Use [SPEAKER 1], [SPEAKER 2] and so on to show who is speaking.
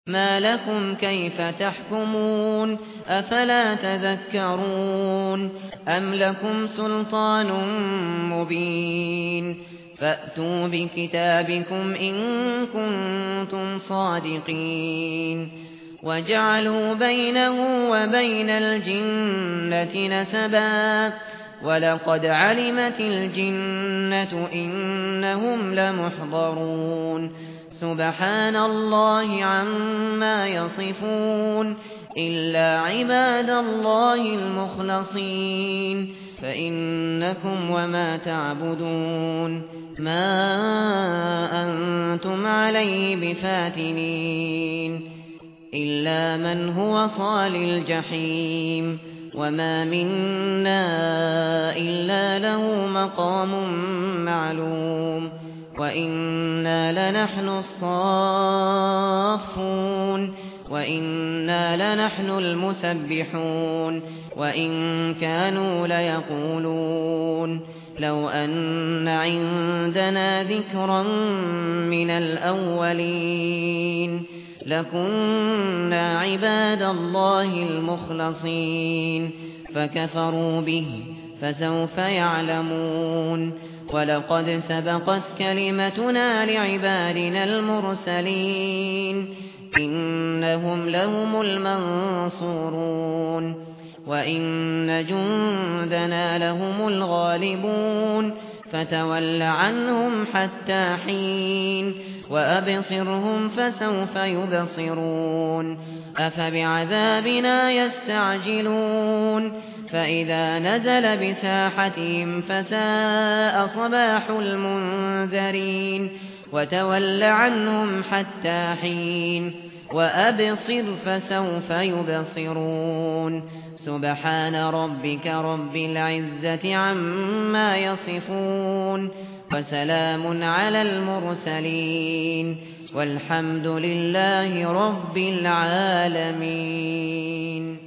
[SPEAKER 1] ما لكم كيف تحكمون أفلا تذكرون أم لكم سلطان مبين فأتوا بكتابكم إن كنتم صادقين وجعلوا بينه وبين الجنة نسبا ولقد علمت الجنة إنهم لمحضرون سبحان الله عما يصفون إلا عباد الله المخلصين فإنكم وما تعبدون ما أنتم عليه بفاتنين إلا من هو صال الجحيم وما منا إلا له مقام معلوم وإنا لنحن الصافون وإنا لنحن المسبحون وإن كانوا ليقولون لو أن عندنا ذكرا من الأولين لكنا عباد الله المخلصين فكفروا به فسوف يعلمون ولقد سبقت كلمتنا لعبادنا المرسلين إنهم لهم المنصورون وإن جندنا لهم الغالبون فتول عنهم حتى حين وأبصرهم فسوف يبصرون أفبعذابنا يستعجلون فإذا نزل بساحتهم فساء صباح المنذرين وتول عنهم حتى حين وأبصر فسوف يبصرون سبحان ربك رب العزة عما يصفون وسلام على المرسلين والحمد لله رب العالمين.